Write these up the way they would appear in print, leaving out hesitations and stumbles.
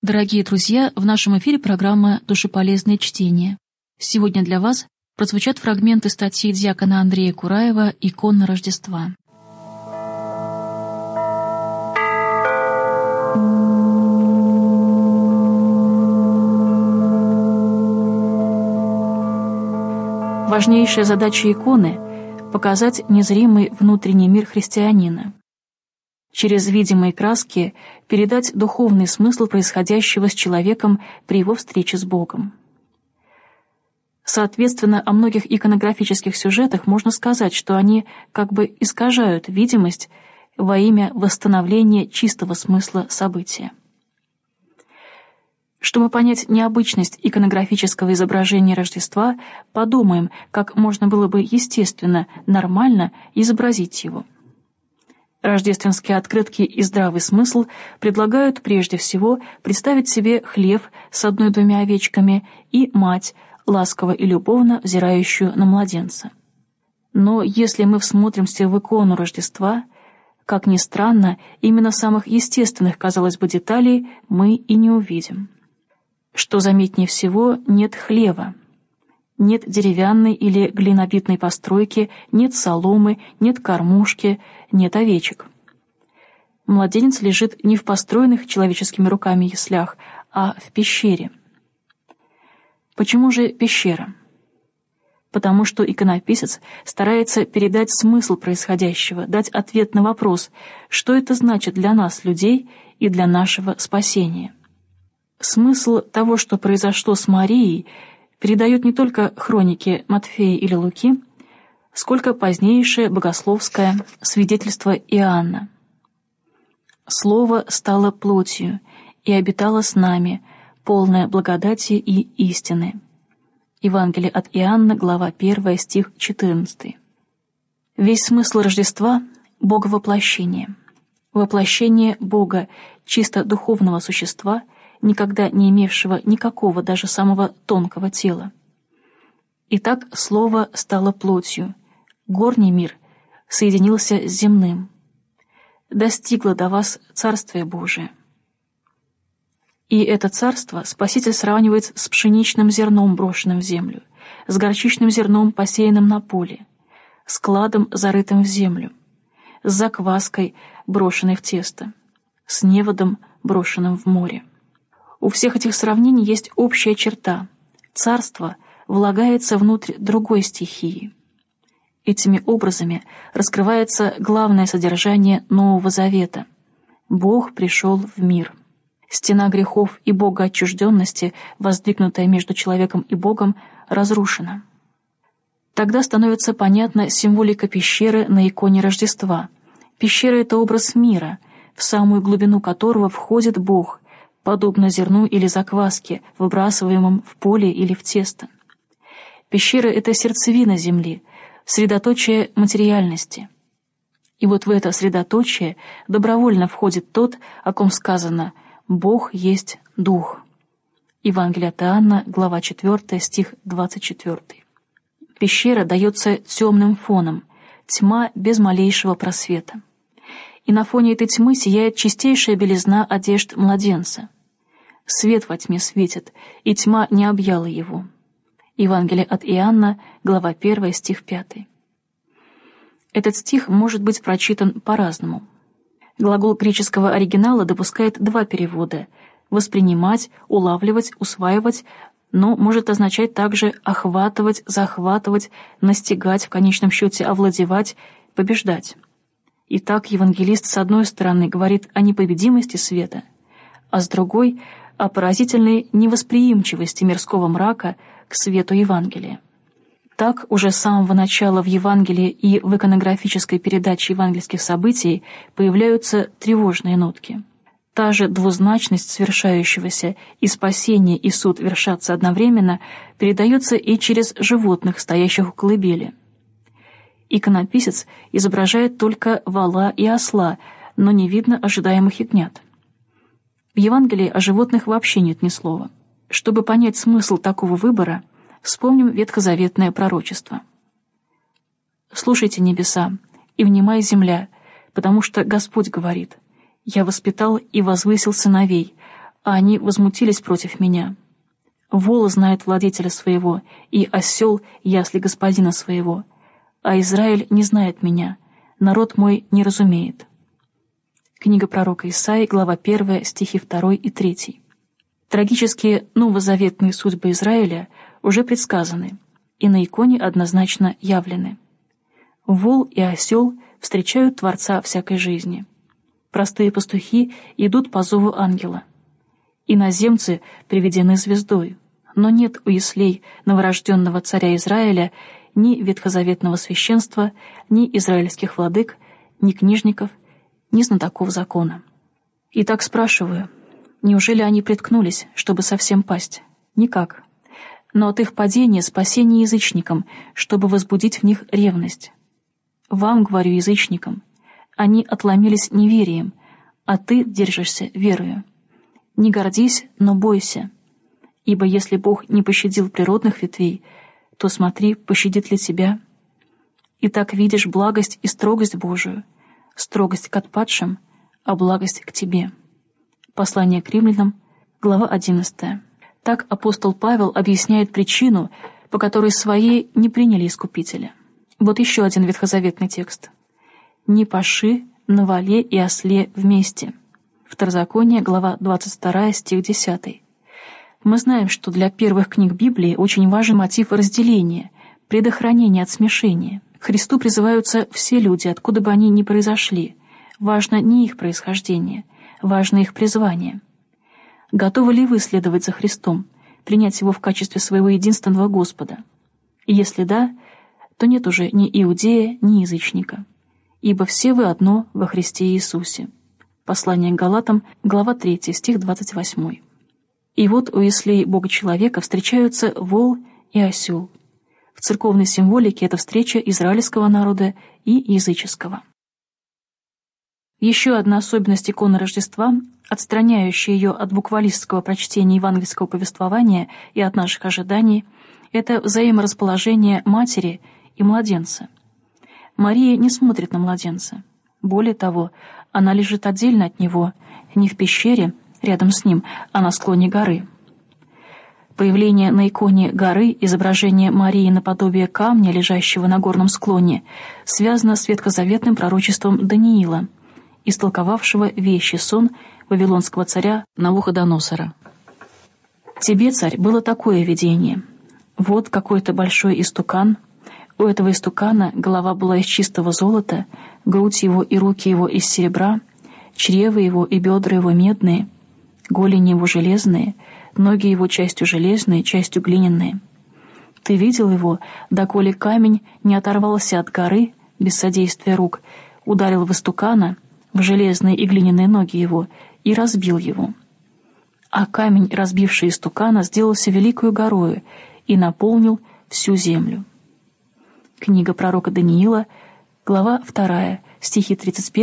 Дорогие друзья, в нашем эфире программа «Душеполезное чтение». Сегодня для вас прозвучат фрагменты статьи диакона Андрея Кураева «Икона Рождества». Важнейшая задача иконы — показать незримый внутренний мир христианина. Через видимые краски передать духовный смысл происходящего с человеком при его встрече с Богом. Соответственно, о многих иконографических сюжетах можно сказать, что они как бы искажают видимость во имя восстановления чистого смысла события. Чтобы понять необычность иконографического изображения Рождества, подумаем, как можно было бы естественно, нормально изобразить его. Рождественские открытки и здравый смысл предлагают прежде всего представить себе хлев с 1-2 овечками и мать, ласково и любовно взирающую на младенца. Но если мы всмотримся в икону Рождества, как ни странно, именно самых естественных, казалось бы, деталей мы и не увидим. Что заметнее всего, нет хлева. Нет деревянной или глинобитной постройки, нет соломы, нет кормушки, нет овечек. Младенец лежит не в построенных человеческими руками яслях, а в пещере. Почему же пещера? Потому что иконописец старается передать смысл происходящего, дать ответ на вопрос, что это значит для нас, людей, и для нашего спасения. Смысл того, что произошло с Марией, передают не только хроники Матфея или Луки, сколько позднейшее богословское свидетельство Иоанна. «Слово стало плотью и обитало с нами, полное благодати и истины». Евангелие от Иоанна, глава 1, стих 14. Весь смысл Рождества — Боговоплощение. Воплощение Бога, чисто духовного существа, никогда не имевшего никакого, даже самого тонкого тела. Итак, Слово стало плотью, горний мир соединился с земным. Достигло до вас Царствие Божие. И это царство Спаситель сравнивает с пшеничным зерном, брошенным в землю, с горчичным зерном, посеянным на поле, с кладом, зарытым в землю, с закваской, брошенной в тесто, с неводом, брошенным в море. У всех этих сравнений есть общая черта — царство влагается внутрь другой стихии. Этими образами раскрывается главное содержание Нового Завета. Бог пришел в мир. Стена грехов и богоотчужденности, воздвигнутая между человеком и Богом, разрушена. Тогда становится понятна символика пещеры на иконе Рождества. Пещера — это образ мира, в самую глубину которого входит Бог, подобно зерну или закваске, выбрасываемым в поле или в тесто. Пещера — это сердцевина земли, средоточие материальности. И вот в это средоточие добровольно входит тот, о ком сказано «Бог есть Дух». Евангелие от Иоанна, глава 4, стих 24. Пещера дается темным фоном, тьма без малейшего просвета. И на фоне этой тьмы сияет чистейшая белизна одежд младенца. Свет во тьме светит, и тьма не объяла его. Евангелие от Иоанна, глава 1, стих 5. Этот стих может быть прочитан по-разному. Глагол греческого оригинала допускает 2 перевода — воспринимать, улавливать, усваивать, но может означать также охватывать, захватывать, настигать, в конечном счете овладевать, побеждать. Итак, евангелист с одной стороны говорит о непобедимости света, а с другой — о поразительной невосприимчивости мирского мрака к свету Евангелия. Так, уже с самого начала в Евангелии и в иконографической передаче евангельских событий появляются тревожные нотки. Та же двузначность совершающегося и спасение, и суд вершатся одновременно, передается и через животных, стоящих у колыбели. Иконописец изображает только вола и осла, но не видно ожидаемых ягнят. В Евангелии о животных вообще нет ни слова. Чтобы понять смысл такого выбора, вспомним ветхозаветное пророчество. «Слушайте, небеса, и внимай, земля, потому что Господь говорит: «Я воспитал и возвысил сыновей, а они возмутились против меня. Вол знает владетеля своего, и осел ясли господина своего, а Израиль не знает меня, народ мой не разумеет». Книга пророка Исаии, глава 1, стихи 2 и 3. Трагические новозаветные судьбы Израиля уже предсказаны и на иконе однозначно явлены. Вол и осел встречают Творца всякой жизни. Простые пастухи идут по зову ангела. Иноземцы приведены звездой, но нет у яслей новорожденного царя Израиля ни ветхозаветного священства, ни израильских владык, ни книжников, ни знатоков закона. Итак, спрашиваю, неужели они приткнулись, чтобы совсем пасть? Никак. Но от их падения спасение язычникам, чтобы возбудить в них ревность. Вам, говорю, язычникам, они отломились неверием, а ты держишься верою. Не гордись, но бойся. Ибо если Бог не пощадил природных ветвей, то смотри, пощадит ли тебя. Итак, видишь благость и строгость Божию, строгость к отпадшим, а благость к тебе. Послание к римлянам, глава 11. Так апостол Павел объясняет причину, по которой свои не приняли Искупителя. Вот еще один ветхозаветный текст. «Не паши на воле и осле вместе». Второзаконие, глава 22, стих 10. Мы знаем, что для первых книг Библии очень важен мотив разделения, предохранения от смешения. К Христу призываются все люди, откуда бы они ни произошли. Важно не их происхождение, важно их призвание. Готовы ли вы следовать за Христом, принять Его в качестве своего единственного Господа? И если да, то нет уже ни иудея, ни язычника. Ибо все вы одно во Христе Иисусе. Послание к Галатам, глава 3, стих 28. И вот у яслей Бога-человека встречаются вол и осел. В церковной символике это встреча израильского народа и языческого. Еще одна особенность иконы Рождества, отстраняющая ее от буквалистского прочтения евангельского повествования и от наших ожиданий, это взаиморасположение матери и младенца. Мария не смотрит на младенца. Более того, она лежит отдельно от него, не в пещере, рядом с ним, а на склоне горы. Появление на иконе горы изображения Марии наподобие камня, лежащего на горном склоне, связано с ветхозаветным пророчеством Даниила, истолковавшего вещий сон вавилонского царя Навуходоносора. «Тебе, царь, было такое видение. Вот какой-то большой истукан. У этого истукана голова была из чистого золота, грудь его и руки его из серебра, чрево его и бедра его медные, голени его железные, ноги его частью железные, частью глиняные. Ты видел его, доколе камень не оторвался от горы без содействия рук, ударил в истукана, в железные и глиняные ноги его, и разбил его. А камень, разбивший истукана, сделался великою горою и наполнил всю землю». Книга пророка Даниила, глава 2, стихи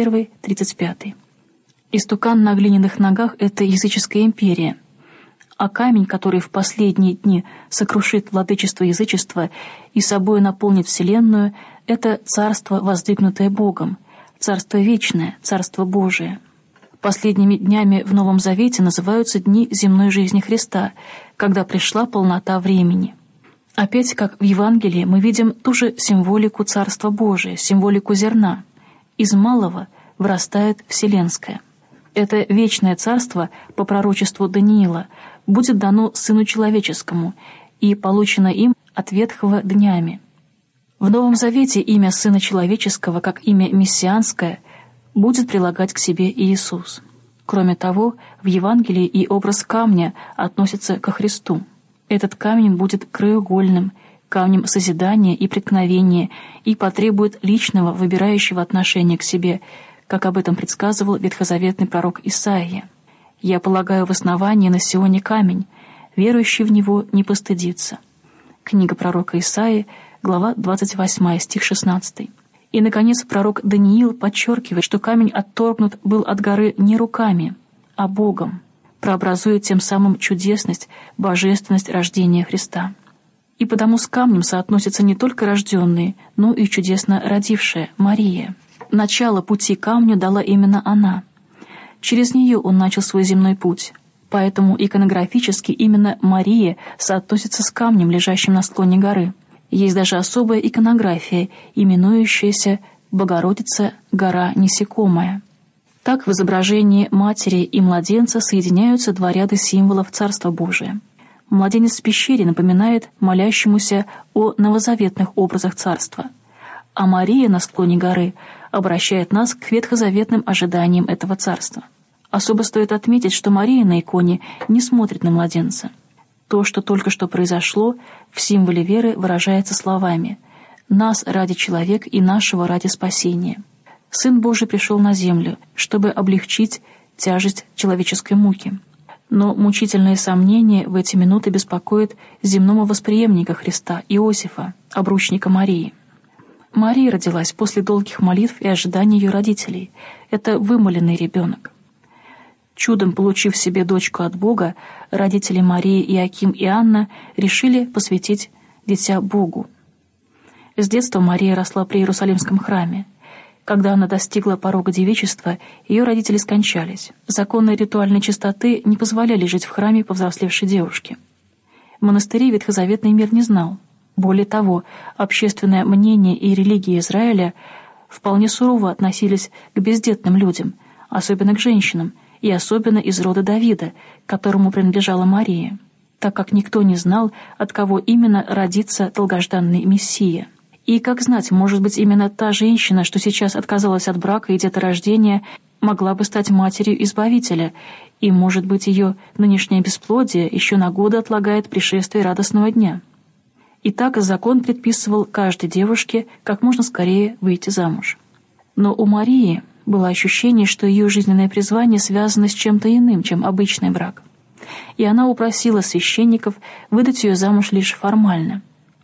31-35. Истукан на глиняных ногах — это языческая империя, а камень, который в последние дни сокрушит владычество язычества и собой наполнит вселенную, — это царство, воздвигнутое Богом, царство вечное, царство Божие. Последними днями в Новом Завете называются дни земной жизни Христа, когда пришла полнота времени. Опять, как в Евангелии, мы видим ту же символику Царства Божия, символику зерна. Из малого вырастает вселенское. Это вечное царство, по пророчеству Даниила, будет дано Сыну Человеческому и получено им от ветхого днями. В Новом Завете имя Сына Человеческого, как имя мессианское, будет прилагать к себе Иисус. Кроме того, в Евангелии и образ камня относится ко Христу. Этот камень будет краеугольным, камнем созидания и преткновения и потребует личного, выбирающего отношения к себе, как об этом предсказывал ветхозаветный пророк Исаия. «Я полагаю в основании на Сионе камень, верующий в него не постыдится». Книга пророка Исаии, глава 28, стих 16. И, наконец, пророк Даниил подчеркивает, что камень отторгнут был от горы не руками, а Богом, прообразует тем самым чудесность, божественность рождения Христа. И потому с камнем соотносятся не только рожденные, но и чудесно родившая Мария. Начало пути камню дала именно она. Через нее он начал свой земной путь. Поэтому иконографически именно Мария соотносится с камнем, лежащим на склоне горы. Есть даже особая иконография, именующаяся «Богородица, гора несекомая». Так в изображении матери и младенца соединяются два ряда символов Царства Божия. Младенец в пещере напоминает молящемуся о новозаветных образах Царства, а Мария на склоне горы обращает нас к ветхозаветным ожиданиям этого Царства. Особо стоит отметить, что Мария на иконе не смотрит на младенца. То, что только что произошло, в символе веры выражается словами «Нас ради человек и нашего ради спасения». Сын Божий пришел на землю, чтобы облегчить тяжесть человеческой муки. Но мучительные сомнения в эти минуты беспокоят земного восприемника Христа, Иосифа, обручника Марии. Мария родилась после долгих молитв и ожиданий ее родителей. Это вымоленный ребенок. Чудом получив себе дочку от Бога, родители Марии, Иоаким и Анна решили посвятить дитя Богу. С детства Мария росла при Иерусалимском храме. Когда она достигла порога девичества, ее родители скончались. Законы ритуальной чистоты не позволяли жить в храме повзрослевшей девушке. Монастырей ветхозаветный мир не знал. Более того, общественное мнение и религия Израиля вполне сурово относились к бездетным людям, особенно к женщинам, и особенно из рода Давида, которому принадлежала Мария, так как никто не знал, от кого именно родится долгожданный Мессия. И, как знать, может быть, именно та женщина, что сейчас отказалась от брака и деторождения, могла бы стать матерью Избавителя, и, может быть, ее нынешнее бесплодие еще на годы отлагает пришествие радостного дня. Итак, закон предписывал каждой девушке как можно скорее выйти замуж. Но у Марии было ощущение, что ее жизненное призвание связано с чем-то иным, чем обычный брак. И она упросила священников выдать ее замуж лишь формально.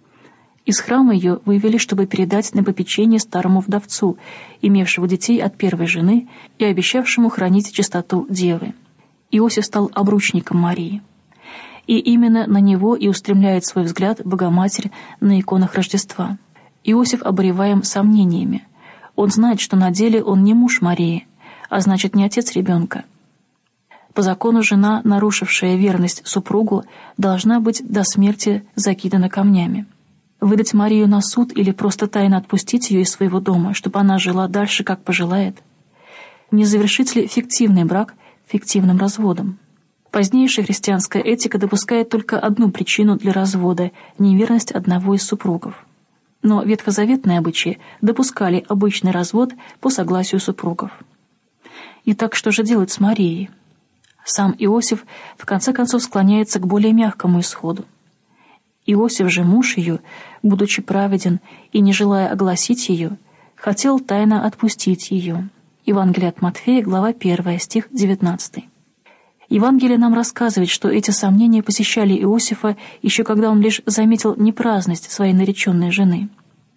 Из храма ее вывели, чтобы передать на попечение старому вдовцу, имевшему детей от первой жены и обещавшему хранить чистоту девы. Иосиф стал обручником Марии. И именно на него и устремляет свой взгляд Богоматерь на иконах Рождества. Иосиф обуреваем сомнениями. Он знает, что на деле он не муж Марии, а значит, не отец ребенка. По закону жена, нарушившая верность супругу, должна быть до смерти закидана камнями. Выдать Марию на суд или просто тайно отпустить ее из своего дома, чтобы она жила дальше, как пожелает? Не завершить ли фиктивный брак фиктивным разводом? Позднейшая христианская этика допускает только одну причину для развода – неверность одного из супругов. Но ветхозаветные обычаи допускали обычный развод по согласию супругов. Итак, что же делать с Марией? Сам Иосиф в конце концов склоняется к более мягкому исходу. Иосиф же, муж ее, будучи праведен и не желая огласить ее, хотел тайно отпустить ее. Евангелие от Матфея, глава 1, стих 19. Евангелие нам рассказывает, что эти сомнения посещали Иосифа еще когда он лишь заметил непраздность своей нареченной жены.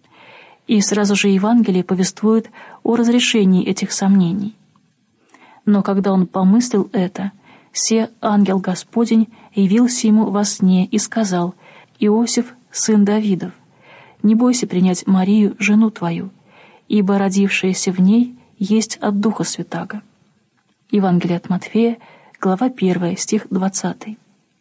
И сразу же Евангелие повествует о разрешении этих сомнений. Но когда он помыслил это, се ангел Господень явился ему во сне и сказал: «Иосиф, сын Давидов, не бойся принять Марию, жену твою, ибо родившаяся в ней есть от Духа Святаго». Евангелие от Матфея, глава 1, стих 20.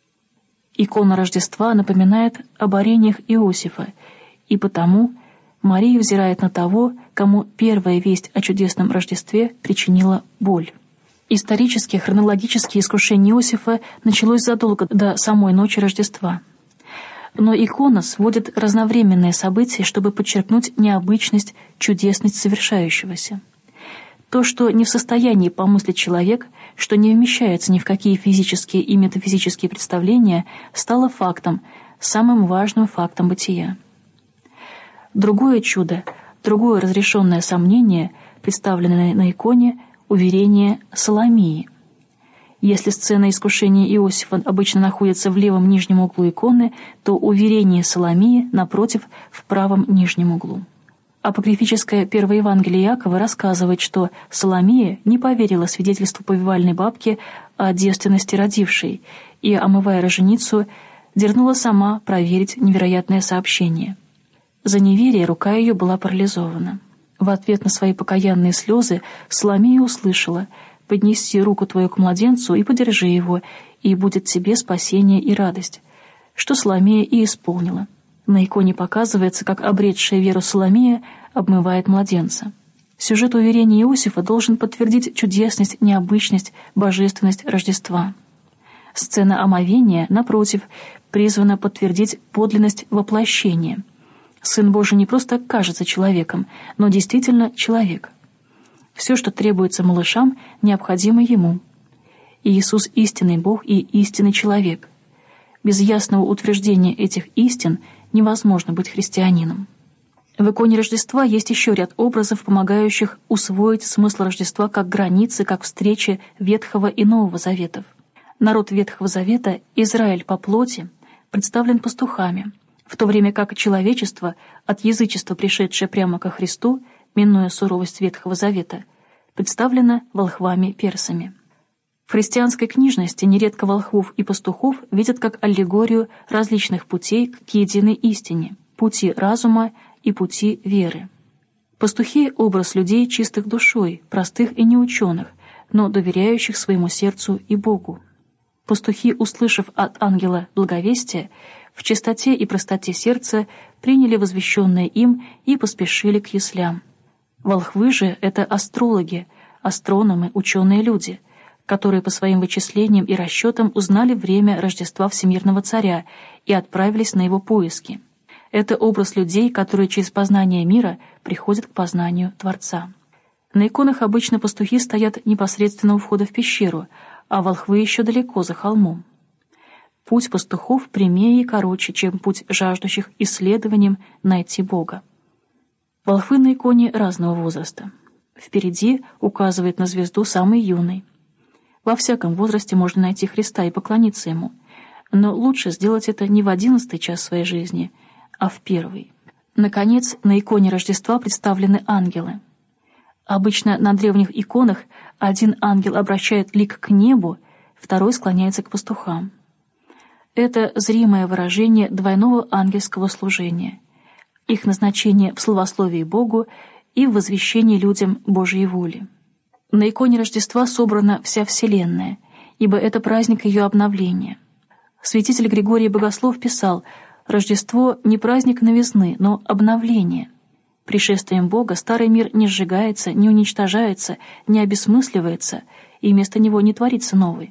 Икона Рождества напоминает об орениях Иосифа, и потому Мария взирает на того, кому первая весть о чудесном Рождестве причинила боль. Исторически, хронологически искушение Иосифа началось задолго до самой ночи Рождества. Но икона сводит разновременные события, чтобы подчеркнуть необычность, чудесность совершающегося. То, что не в состоянии помыслить человек, что не вмещается ни в какие физические и метафизические представления, стало фактом, самым важным фактом бытия. Другое чудо, другое разрешенное сомнение, представленное на иконе, уверение Соломии. Если сцена искушения Иосифа обычно находится в левом нижнем углу иконы, то уверение Соломии, напротив, в правом нижнем углу. Апокрифическое Первое Евангелие Иакова рассказывает, что Соломия не поверила свидетельству повивальной бабки о девственности родившей и, омывая роженицу, дернула сама проверить невероятное сообщение. За неверие рука ее была парализована. В ответ на свои покаянные слезы Соломия услышала: «Приди, поднеси руку твою к младенцу и подержи его, и будет тебе спасение и радость, что Соломея и исполнила. На иконе показывается, как обретшая веру Соломея обмывает младенца. Сюжет уверения Иосифа должен подтвердить чудесность, необычность, божественность Рождества. Сцена омовения, напротив, призвана подтвердить подлинность воплощения. Сын Божий не просто кажется человеком, но действительно человек. Все, что требуется малышам, необходимо ему. Иисус – истинный Бог и истинный человек. Без ясного утверждения этих истин невозможно быть христианином. В иконе Рождества есть еще ряд образов, помогающих усвоить смысл Рождества как границы, как встречи Ветхого и Нового Заветов. Народ Ветхого Завета, Израиль по плоти, представлен пастухами, в то время как человечество, от язычества пришедшее прямо ко Христу, минуя суровость Ветхого Завета, представлено волхвами-персами. В христианской книжности нередко волхвов и пастухов видят как аллегорию различных путей к единой истине, пути разума и пути веры. Пастухи — образ людей чистых душой, простых и неученых, но доверяющих своему сердцу и Богу. Пастухи, услышав от ангела благовестие, в чистоте и простоте сердца приняли возвещенное им и поспешили к яслям. Волхвы же — это астрологи, астрономы, ученые люди, которые по своим вычислениям и расчетам узнали время Рождества Всемирного Царя и отправились на его поиски. Это образ людей, которые через познание мира приходят к познанию Творца. На иконах обычно пастухи стоят непосредственно у входа в пещеру, а волхвы еще далеко, за холмом. Путь пастухов прямее и короче, чем путь жаждущих исследованием найти Бога. Волхвы на иконе разного возраста. Впереди указывает на звезду самый юный. Во всяком возрасте можно найти Христа и поклониться Ему, но лучше сделать это не в 11-й час своей жизни, а в 1-й. Наконец, на иконе Рождества представлены ангелы. Обычно на древних иконах один ангел обращает лик к небу, второй склоняется к пастухам. Это зримое выражение двойного ангельского служения, их назначение в славословии Богу и в возвещении людям Божьей воли. На иконе Рождества собрана вся Вселенная, ибо это праздник ее обновления. Святитель Григорий Богослов писал: «Рождество не праздник новизны, но обновление. Пришествием Бога старый мир не сжигается, не уничтожается, не обесмысливается, и вместо него не творится новый.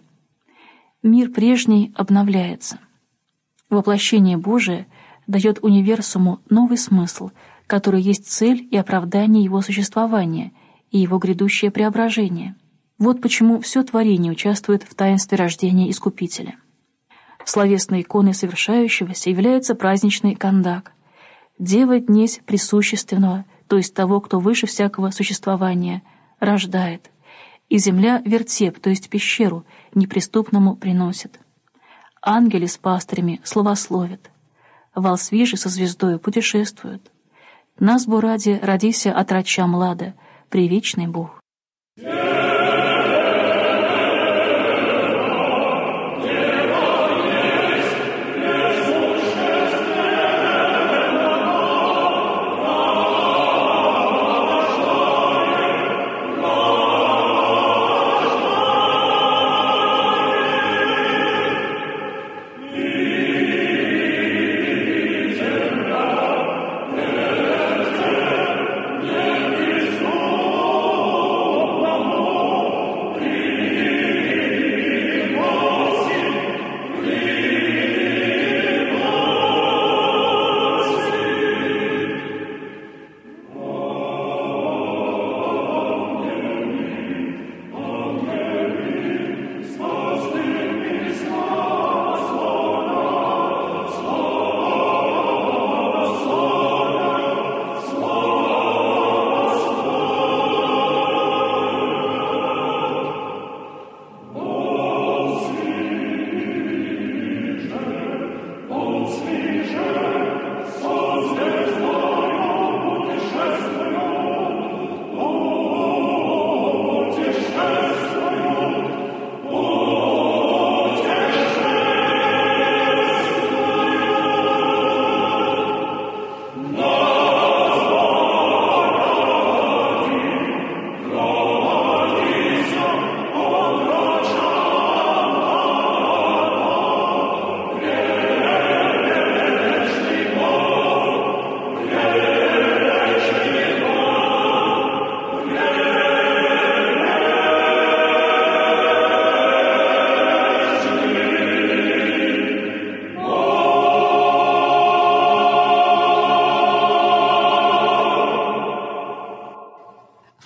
Мир прежний обновляется. Воплощение Божие дает универсуму новый смысл, который есть цель и оправдание его существования и его грядущее преображение. Вот почему все творение участвует в таинстве рождения Искупителя». Словесной иконой совершающегося является праздничный кандак. Дева днесь присущественного, то есть того, кто выше всякого существования, рождает, и земля вертеп, то есть пещеру, неприступному приносит. Ангели с пастырями славословят, волсви же со звездою путешествуют. Нас бо ради родися от рача млада, привечный Бог.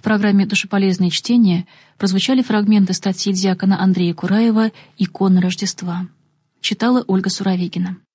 программе «Душеполезные чтения» прозвучали фрагменты статьи диакона Андрея Кураева «Иконы Рождества». Читала Ольга Суровигина.